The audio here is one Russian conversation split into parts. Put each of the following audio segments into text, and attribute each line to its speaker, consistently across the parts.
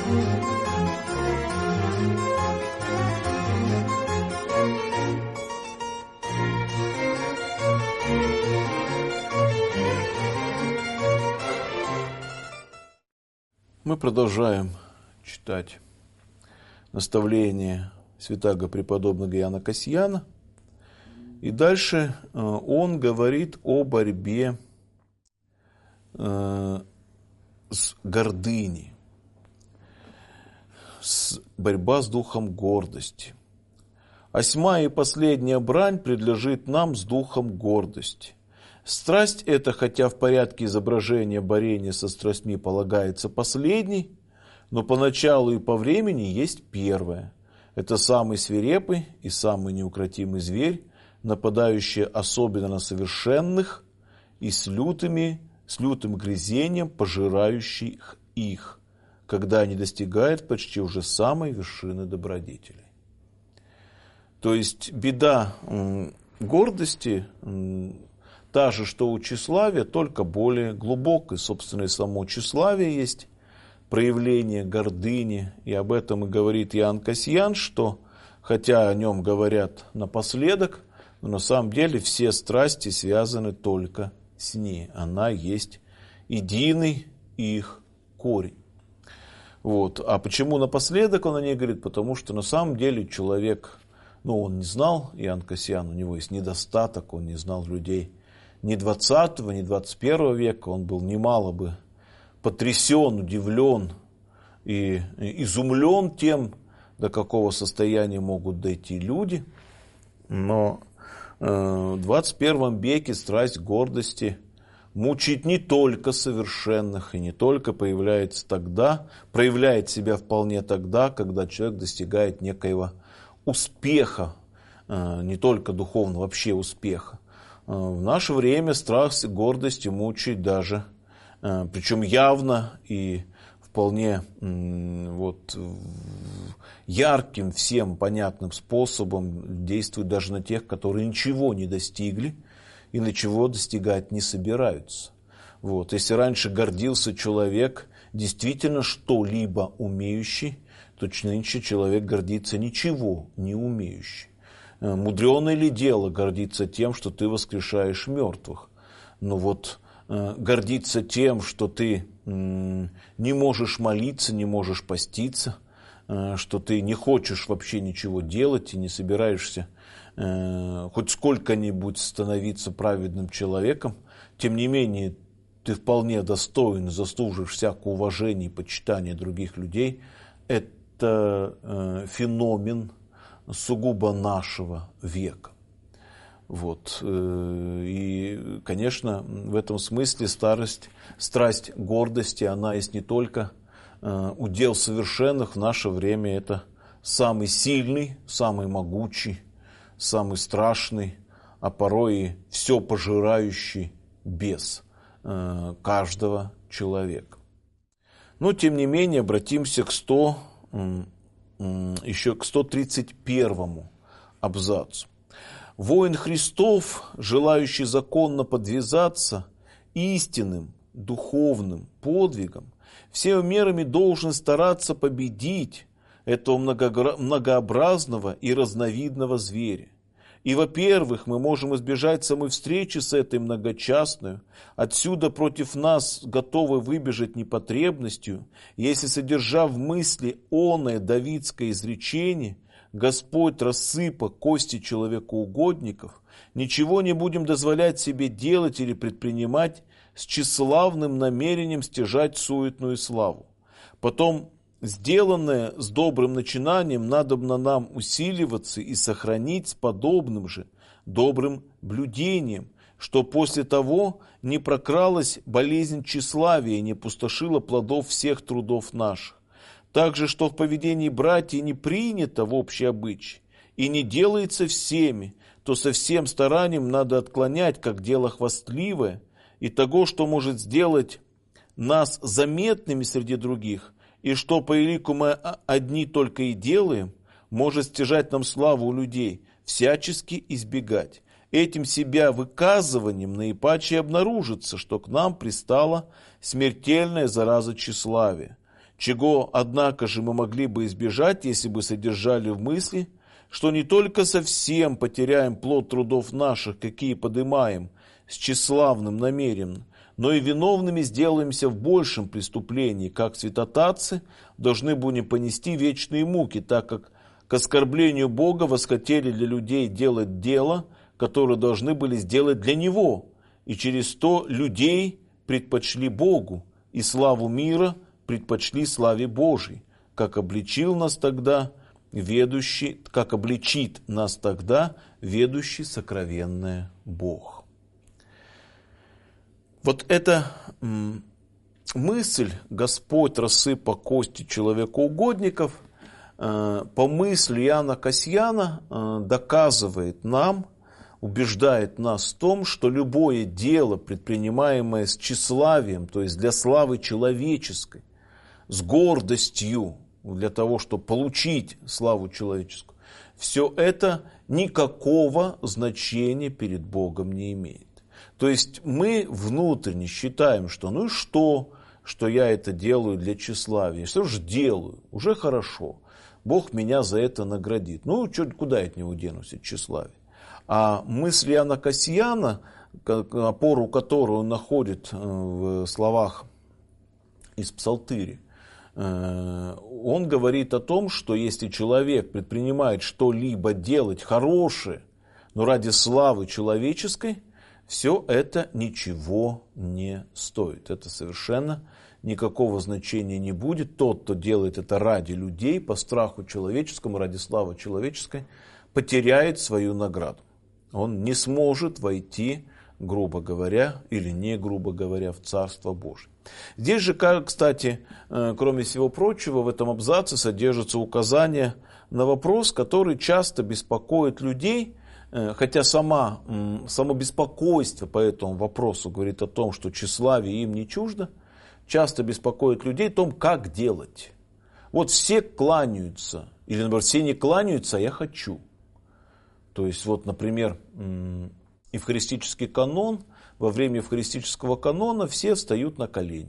Speaker 1: Мы продолжаем читать наставление святаго преподобного Иоанна Кассияна. И дальше он говорит о борьбе с гордыней, борьба с духом гордости. «Осьмая и последняя брань предлежит нам с духом гордости. Страсть эта, хотя в порядке изображения борения со страстьми полагается последней, но поначалу и по времени есть первая. Это самый свирепый и самый неукротимый зверь, нападающий особенно на совершенных и с лютым грызением пожирающий их, когда они достигают почти уже самой вершины добродетелей». То есть беда гордости та же, что у тщеславия, только более глубокой. Собственно, и само тщеславие есть проявление гордыни. И об этом и говорит Иоанн Кассиян, что, хотя о нем говорят напоследок, но на самом деле все страсти связаны только с ней. Она есть единый их корень. Вот. А почему напоследок он о ней говорит? Потому что на самом деле человек, он не знал, Иоанн Кассиян, у него есть недостаток, он не знал людей ни 20-го, ни 21 века, он был немало бы потрясен, удивлен и изумлен тем, до какого состояния могут дойти люди. Но в 21 веке страсть гордости мучает не только совершенных и не только проявляет себя вполне тогда, когда человек достигает некоего успеха, не только духовного, вообще успеха. В наше время страсть и гордость мучает даже, причем явно и вполне ярким, всем понятным способом действует даже на тех, которые ничего не достигли и ничего достигать не собираются. Если раньше гордился человек действительно что-либо умеющий, то нынче человек гордится ничего не умеющий. Мудреное ли дело гордиться тем, что ты воскрешаешь мертвых? Гордиться тем, что ты не можешь молиться, не можешь поститься, что ты не хочешь вообще ничего делать и не собираешься хоть сколько-нибудь становиться праведным человеком, тем не менее ты вполне достоин, заслуживаешь всякого уважения и почитания других людей, это феномен сугубо нашего века. И, конечно, в этом смысле страсть гордости, она есть не только удел совершенных, в наше время это самый сильный, самый могучий, самый страшный, а порой и все пожирающий бес каждого человека. Но, тем не менее, обратимся к 131 абзацу. «Воин Христов, желающий законно подвязаться истинным духовным подвигом, всеми мерами должен стараться победить этого многообразного и разновидного зверя. И, во-первых, мы можем избежать самой встречи с этой многочастной, отсюда против нас готовы выбежать непотребностью, если, содержа в мысли оное давидское изречение, Господь рассыпа кости человекоугодников, ничего не будем дозволять себе делать или предпринимать с тщеславным намерением стяжать суетную славу. Потом, сделанное с добрым начинанием, надобно нам усиливаться и сохранить с подобным же добрым блюдением, что после того не прокралась болезнь тщеславия и не пустошила плодов всех трудов наших. Также, что в поведении братьев не принято в общий обычай и не делается всеми, то со всем старанием надо отклонять, как дело хвастливое, и того, что может сделать нас заметными среди других, и что по элику мы одни только и делаем, может стяжать нам славу у людей, всячески избегать. Этим себя выказыванием наипаче обнаружится, что к нам пристала смертельная зараза тщеславия. чего, однако же, мы могли бы избежать, если бы содержали в мысли, что не только совсем потеряем плод трудов наших, какие подымаем с тщеславным намерением, но и виновными сделаемся в большем преступлении, как святотатцы должны будем понести вечные муки, так как к оскорблению Бога восхотели для людей делать дело, которое должны были сделать для Него, и через то людей предпочли Богу, и славу мира предпочли славе Божией, как обличил нас тогда ведущий, как обличит нас тогда ведущий сокровенное Бог. Вот эта мысль «Господь рассыпа кости человекоугодников» по мысли Иоанна Кассияна доказывает нам, убеждает нас в том, что любое дело, предпринимаемое с тщеславием, то есть для славы человеческой, с гордостью, для того, чтобы получить славу человеческую, все это никакого значения перед Богом не имеет. То есть мы внутренне считаем, что ну и что я это делаю для тщеславия. Что же делаю? Уже хорошо. Бог меня за это наградит. Ну, куда я от него денусь, от тщеславия? А мысль Иоанна Кассияна, опору которую он находит в словах из Псалтыри, он говорит о том, что если человек предпринимает что-либо делать хорошее, но ради славы человеческой, все это ничего не стоит. Это совершенно никакого значения не будет. Тот, кто делает это ради людей, по страху человеческому, ради славы человеческой, потеряет свою награду. Он не сможет войти, грубо говоря, или не грубо говоря, в Царство Божие. Здесь же, кстати, кроме всего прочего, в этом абзаце содержится указание на вопрос, который часто беспокоит людей, хотя само беспокойство по этому вопросу говорит о том, что тщеславие им не чуждо, часто беспокоит людей о том, как делать. Вот все кланяются, или, например, все не кланяются, а я хочу. То есть, вот, например, евхаристический канон, во время евхаристического канона все встают на колени.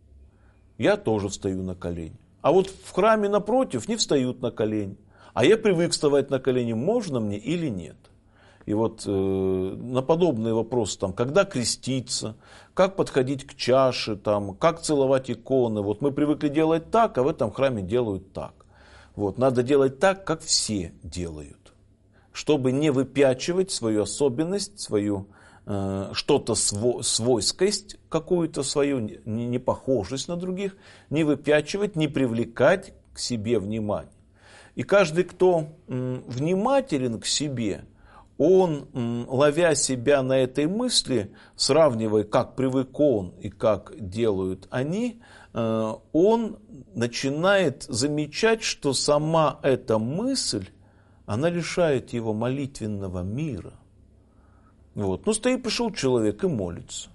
Speaker 1: Я тоже встаю на колени. А вот в храме напротив не встают на колени. А я привык вставать на колени, можно мне или нет? И вот на подобные вопросы, там, когда креститься, как подходить к чаше, там, как целовать иконы. Вот мы привыкли делать так, а в этом храме делают так. Вот, надо делать так, как все делают, чтобы не выпячивать свою особенность, свою что-то свойскость, какую-то свою непохожесть на других, не выпячивать, не привлекать к себе внимание. И каждый, кто внимателен к себе, он, ловя себя на этой мысли, сравнивая, как привык он и как делают они, он начинает замечать, что сама эта мысль, она лишает его молитвенного мира. Вот. Ну, пришел человек и молится.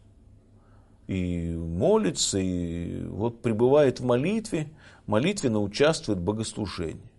Speaker 1: И молится, и вот пребывает в молитве, молитвенно участвует в богослужении.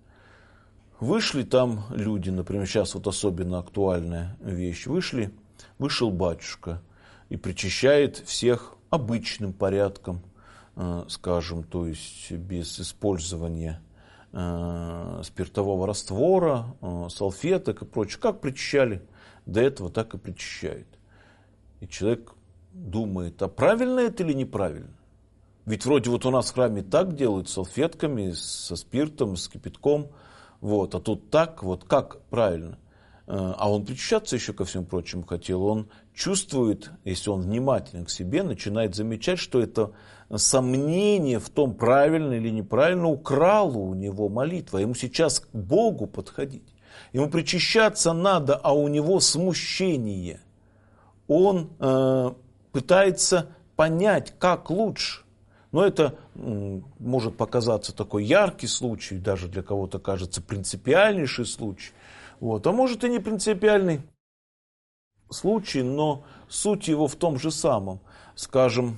Speaker 1: Вышли там люди, например, сейчас вот особенно актуальная вещь. Вышел батюшка и причащает всех обычным порядком, скажем, то есть без использования спиртового раствора, салфеток и прочее. Как причащали до этого, так и причащает. И человек думает, а правильно это или неправильно? Ведь вроде вот у нас в храме так делают, с салфетками, со спиртом, с кипятком. Вот, а тут так, вот как правильно? А он причащаться еще ко всему прочему хотел. Он чувствует, если он внимателен к себе, начинает замечать, что это сомнение в том, правильно или неправильно, украло у него молитва. Ему сейчас к Богу подходить. Ему причащаться надо, а у него смущение. Он пытается понять, как лучше. Но это может показаться такой яркий случай, даже для кого-то кажется принципиальнейший случай. Вот. А может и не принципиальный случай, но суть его в том же самом. Скажем,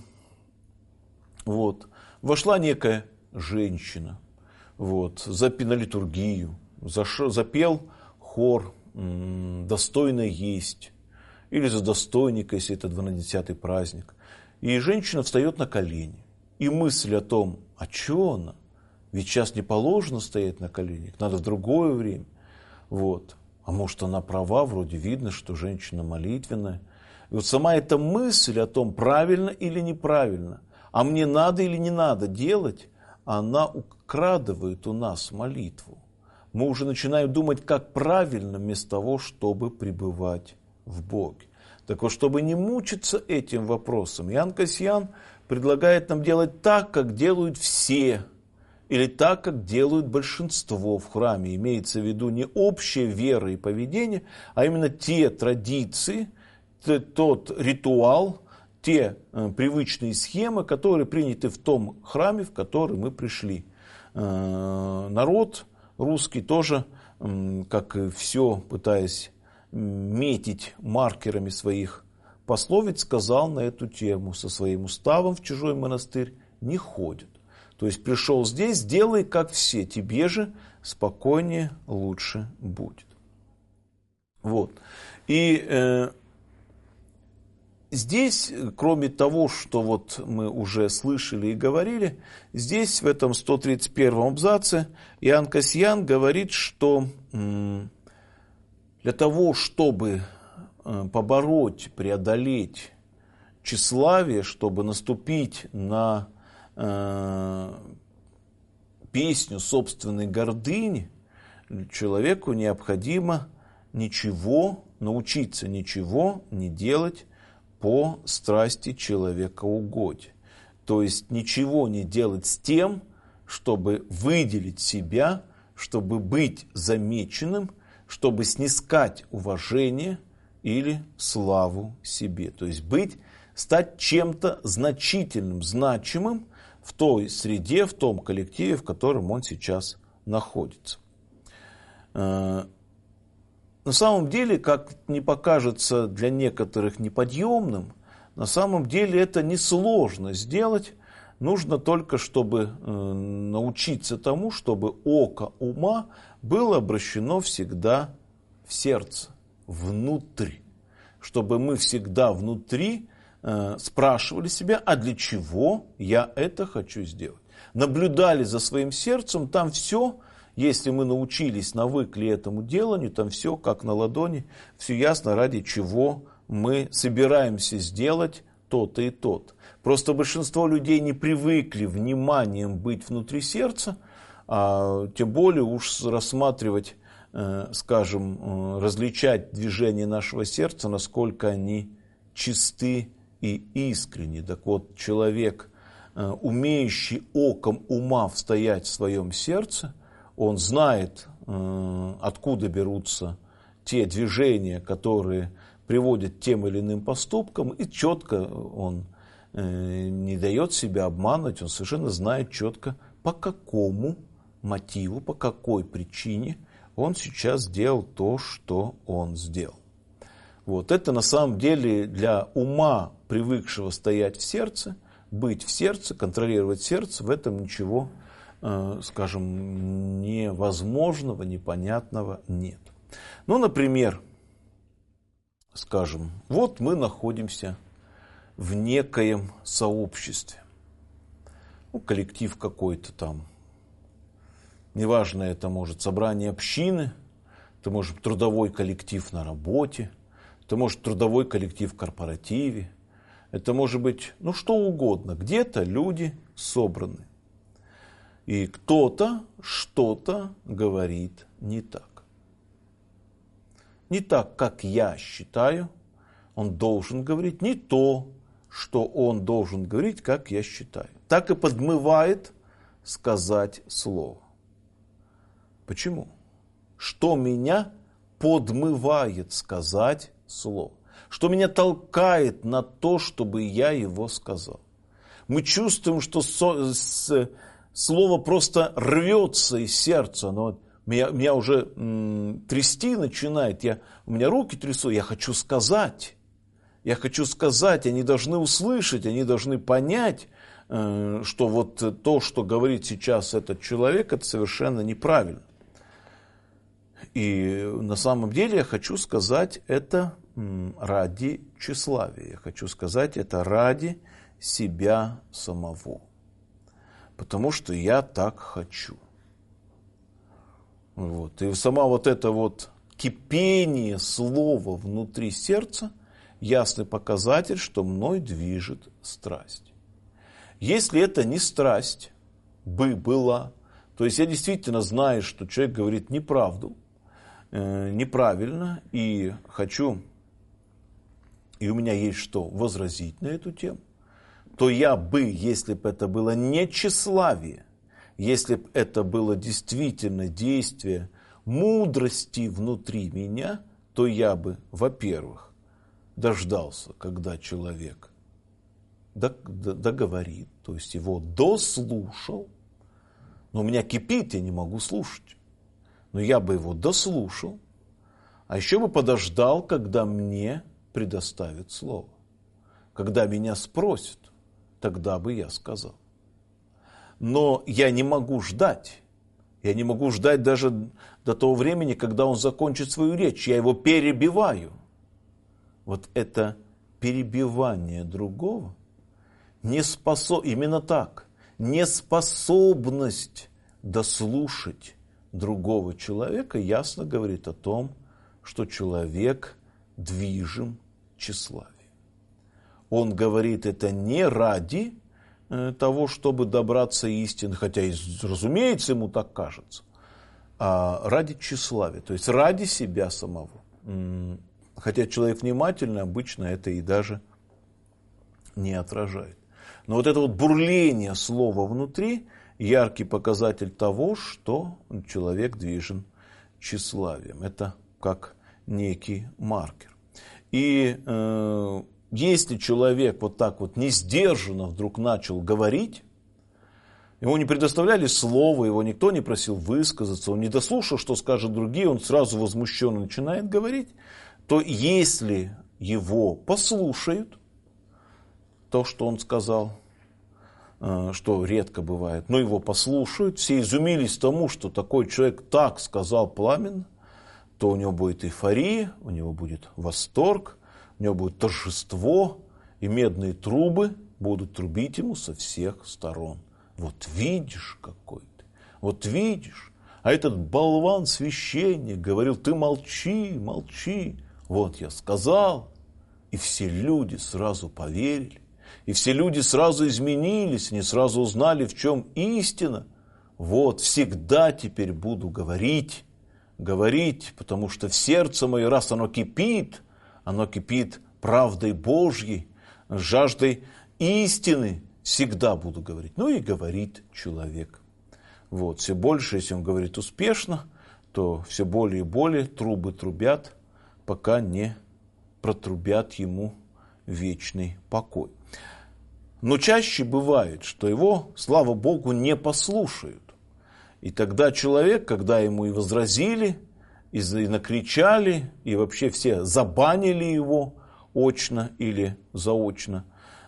Speaker 1: вот, вошла некая женщина, вот, на литургию, запел хор «Достойно есть», или за достойника, если это 12-й праздник. И женщина встает на колени. И мысль о том, А что она? Ведь сейчас не положено стоять на коленях, надо в другое время. Вот. А может, она права, вроде видно, что женщина молитвенная. И вот сама эта мысль о том, правильно или неправильно, а мне надо или не надо делать, она украдывает у нас молитву. Мы уже начинаем думать, как правильно, вместо того, чтобы пребывать в Боге. Так вот, чтобы не мучиться этим вопросом, Иоанн Кассиан предлагает нам делать так, как делают все, или так, как делают большинство в храме. Имеется в виду не общая вера и поведение, а именно те традиции, тот ритуал, те привычные схемы, которые приняты в том храме, в который мы пришли. Народ русский тоже, как и все, пытаясь метить маркерами своих пословиц, сказал на эту тему: со своим уставом в чужой монастырь не ходит. То есть пришел здесь, делай как все, тебе же спокойнее, лучше будет. Вот. И здесь, кроме того, что вот мы уже слышали и говорили, здесь в этом 131 абзаце Иоанн Кассиан говорит, что для того, чтобы побороть, преодолеть тщеславие, чтобы наступить на песню собственной гордыни, человеку необходимо научиться ничего не делать по страсти человекоугодия. То есть ничего не делать с тем, чтобы выделить себя, чтобы быть замеченным, чтобы снискать уважение или славу себе. То есть стать чем-то значительным, значимым в той среде, в том коллективе, в котором он сейчас находится. На самом деле, как не покажется для некоторых неподъемным, на самом деле это несложно сделать. Нужно только, чтобы научиться тому, чтобы око ума было обращено всегда в сердце, внутрь. Чтобы мы всегда внутри спрашивали себя, а для чего я это хочу сделать. Наблюдали за своим сердцем, там все, если мы научились, навыкли этому деланию, там все как на ладони, все ясно, ради чего мы собираемся сделать то-то и то-то. Просто большинство людей не привыкли вниманием быть внутри сердца, а тем более уж рассматривать, скажем, различать движения нашего сердца, насколько они чисты и искренни. Так вот, человек, умеющий оком ума стоять в своем сердце, он знает, откуда берутся те движения, которые приводят к тем или иным поступкам, и четко он не дает себя обманывать, он совершенно знает четко, по какому мотиву, по какой причине он сейчас сделал то, что он сделал. Вот это на самом деле для ума, привыкшего стоять в сердце, быть в сердце, контролировать сердце, в этом ничего, скажем, невозможного, непонятного нет. Ну, например, скажем, вот мы находимся в некоем сообществе. Ну, коллектив какой-то там. Неважно, это может собрание общины, это может трудовой коллектив на работе, это может трудовой коллектив в корпоративе, это может быть, ну, что угодно. Где-то люди собраны. И кто-то что-то говорит не так. Не так, как я считаю, он должен говорить, не то, что он должен говорить, как я считаю. Так и подмывает сказать слово. Почему? Что меня подмывает сказать слово? Что меня толкает на то, чтобы я его сказал? Мы чувствуем, что слово просто рвется из сердца. Оно меня уже трясти начинает. У меня руки трясут. Я хочу сказать. Я хочу сказать. Они должны услышать, они должны понять, что вот то, что говорит сейчас этот человек, это совершенно неправильно. И на самом деле я хочу сказать это ради тщеславия. Я хочу сказать это ради себя самого. потому что я так хочу. Вот. И сама вот это вот кипение слова внутри сердца ясный показатель, что мной движет страсть. Если это не страсть была, то есть я действительно знаю, что человек говорит неправду, неправильно, и хочу, и у меня есть что возразить на эту тему, то я бы, если бы это было не тщеславие, если бы это было действительно действие мудрости внутри меня, то я бы, во-первых, дождался, когда человек договорит, то есть его дослушал. Но у меня кипит, я не могу слушать. Но я бы его дослушал, а еще бы подождал, когда мне предоставят слово. Когда меня спросят, тогда бы я сказал. Но я не могу ждать. Я не могу ждать даже до того времени, когда он закончит свою речь. Я его перебиваю. Вот это перебивание другого, именно так, неспособность дослушать другого человека ясно говорит о том, что человек движим тщеславием. Он говорит это не ради того, чтобы добраться истины, хотя, разумеется, ему так кажется, а ради тщеславия, то есть ради себя самого. Хотя человек внимательный обычно это и даже не отражает. Но вот это вот бурление слова внутри яркий показатель того, что человек движен тщеславием. Это как некий маркер. И если человек вот так вот несдержанно вдруг начал говорить, ему не предоставляли слова, его никто не просил высказаться, он не дослушал, что скажут другие, он сразу возмущенно начинает говорить, то если его послушают, то, что он сказал, что редко бывает, но его послушают, все изумились тому, что такой человек так сказал пламенно, то у него будет эйфория, у него будет восторг, у него будет торжество, и медные трубы будут трубить ему со всех сторон. Вот видишь, какой ты, вот видишь. А этот болван-священник говорил, ты молчи, молчи. Вот я сказал, и все люди сразу поверили. И все люди сразу изменились, не сразу узнали, в чем истина. Вот, всегда теперь буду говорить, потому что в сердце мое, раз оно кипит правдой Божьей, жаждой истины, всегда буду говорить. Ну и говорит человек. Вот, все больше, если он говорит успешно, то все более и более трубы трубят, пока не протрубят ему вечный покой. Но чаще бывает, что его, слава Богу, не послушают. И тогда человек, когда ему и возразили, и накричали, и вообще все забанили его очно или заочно,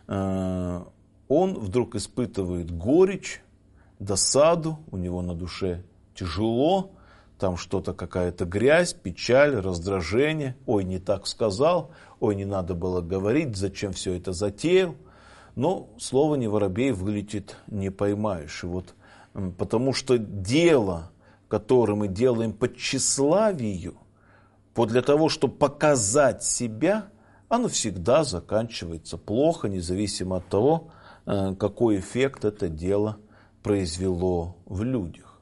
Speaker 1: он вдруг испытывает горечь, досаду, у него на душе тяжело, там что-то, какая-то грязь, печаль, раздражение. Ой, не так сказал, ой, не надо было говорить, зачем все это затеял. Но слово не воробей вылетит, не поймаешь. И вот, потому что дело, которое мы делаем по тщеславию, для того, чтобы показать себя, оно всегда заканчивается плохо, независимо от того, какой эффект это дело произвело в людях.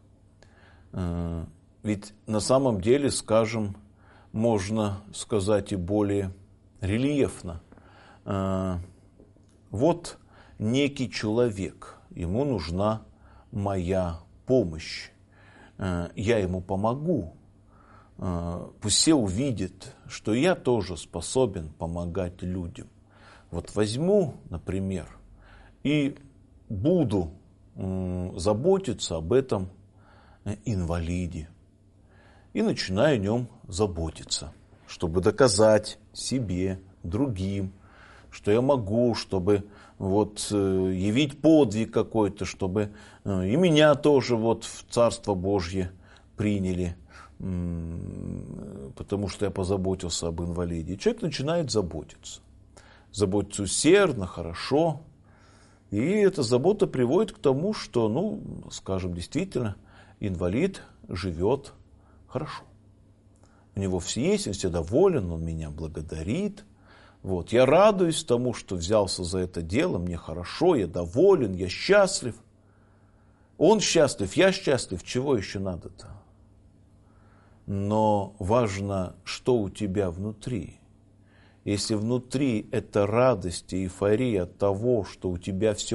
Speaker 1: Ведь на самом деле, скажем, можно сказать и более рельефно. Вот некий человек, ему нужна моя помощь, я ему помогу. Пусть все увидят, что я тоже способен помогать людям. Вот возьму, например, и буду заботиться об этом инвалиде. И начинаю о нем заботиться, чтобы доказать себе, другим, что я могу, чтобы вот явить подвиг какой-то, чтобы и меня тоже вот в Царство Божье приняли, потому что я позаботился об инвалиде. И человек начинает заботиться. Заботиться усердно, хорошо. И эта забота приводит к тому, что, скажем, действительно, инвалид живет хорошо. У него все есть, он все доволен, он меня благодарит. Вот. Я радуюсь тому, что взялся за это дело, мне хорошо, я доволен, я счастлив. Он счастлив, я счастлив, чего еще надо-то? Но важно, что у тебя внутри. Если внутри это радость и эйфория от того, что у тебя все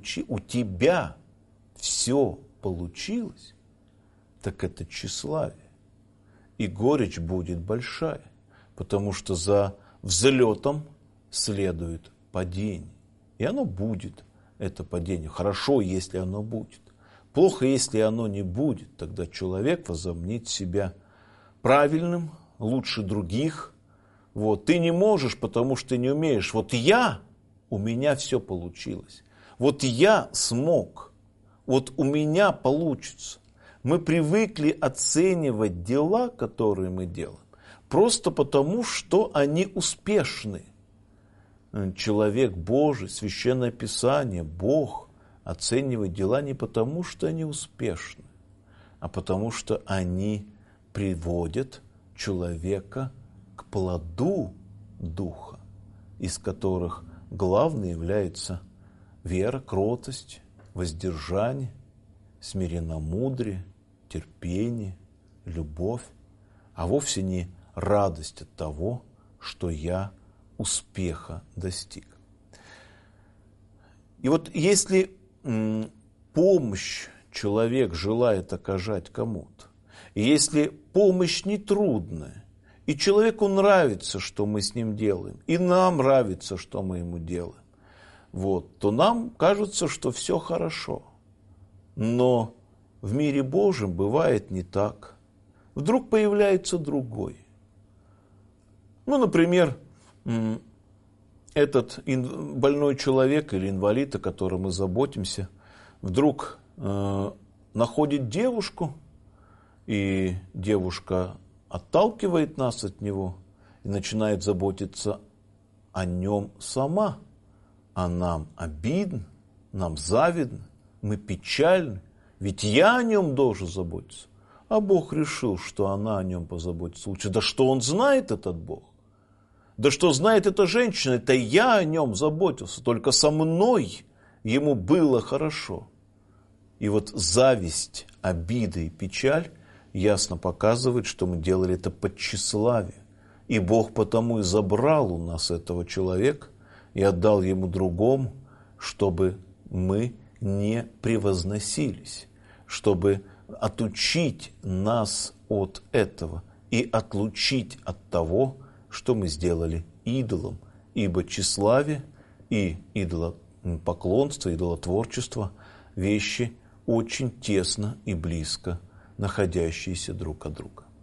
Speaker 1: получилось, так это тщеславие. И горечь будет большая, потому что за взлетом следует падение. И оно будет, это падение. Хорошо, если оно будет. Плохо, если оно не будет. Тогда человек возомнит себя правильным, лучше других. Вот. Ты не можешь, потому что ты не умеешь. У меня все получилось. Я смог. У меня получится. Мы привыкли оценивать дела, которые мы делаем, просто потому, что они успешны. Человек Божий, Священное Писание, Бог оценивает дела не потому, что они успешны, а потому, что они приводят человека к плоду Духа, из которых главной является вера, кротость, воздержание, смиренномудрие, терпение, любовь, а вовсе не радость от того, что я успеха достиг. И если помощь человек желает оказать кому-то, и если помощь нетрудная, и человеку нравится, что мы с ним делаем, и нам нравится, что мы ему делаем, то нам кажется, что все хорошо. Но в мире Божьем бывает не так. Вдруг появляется другой. Например, этот больной человек или инвалид, о котором мы заботимся, вдруг находит девушку, и девушка отталкивает нас от него и начинает заботиться о нем сама. А нам обидно, нам завидно, мы печальны. Ведь я о нем должен заботиться. А Бог решил, что она о нем позаботится лучше. Да что он знает, этот Бог? Да что знает эта женщина? Это я о нем заботился. Только со мной ему было хорошо. И зависть, обида и печаль ясно показывают, что мы делали это под тщеславие. И Бог потому и забрал у нас этого человека и отдал ему другому, чтобы мы не превозносились, чтобы отучить нас от этого и отлучить от того, что мы сделали идолом. Ибо тщеславие и идолопоклонство, идолотворчество – вещи очень тесно и близко находящиеся друг от друга.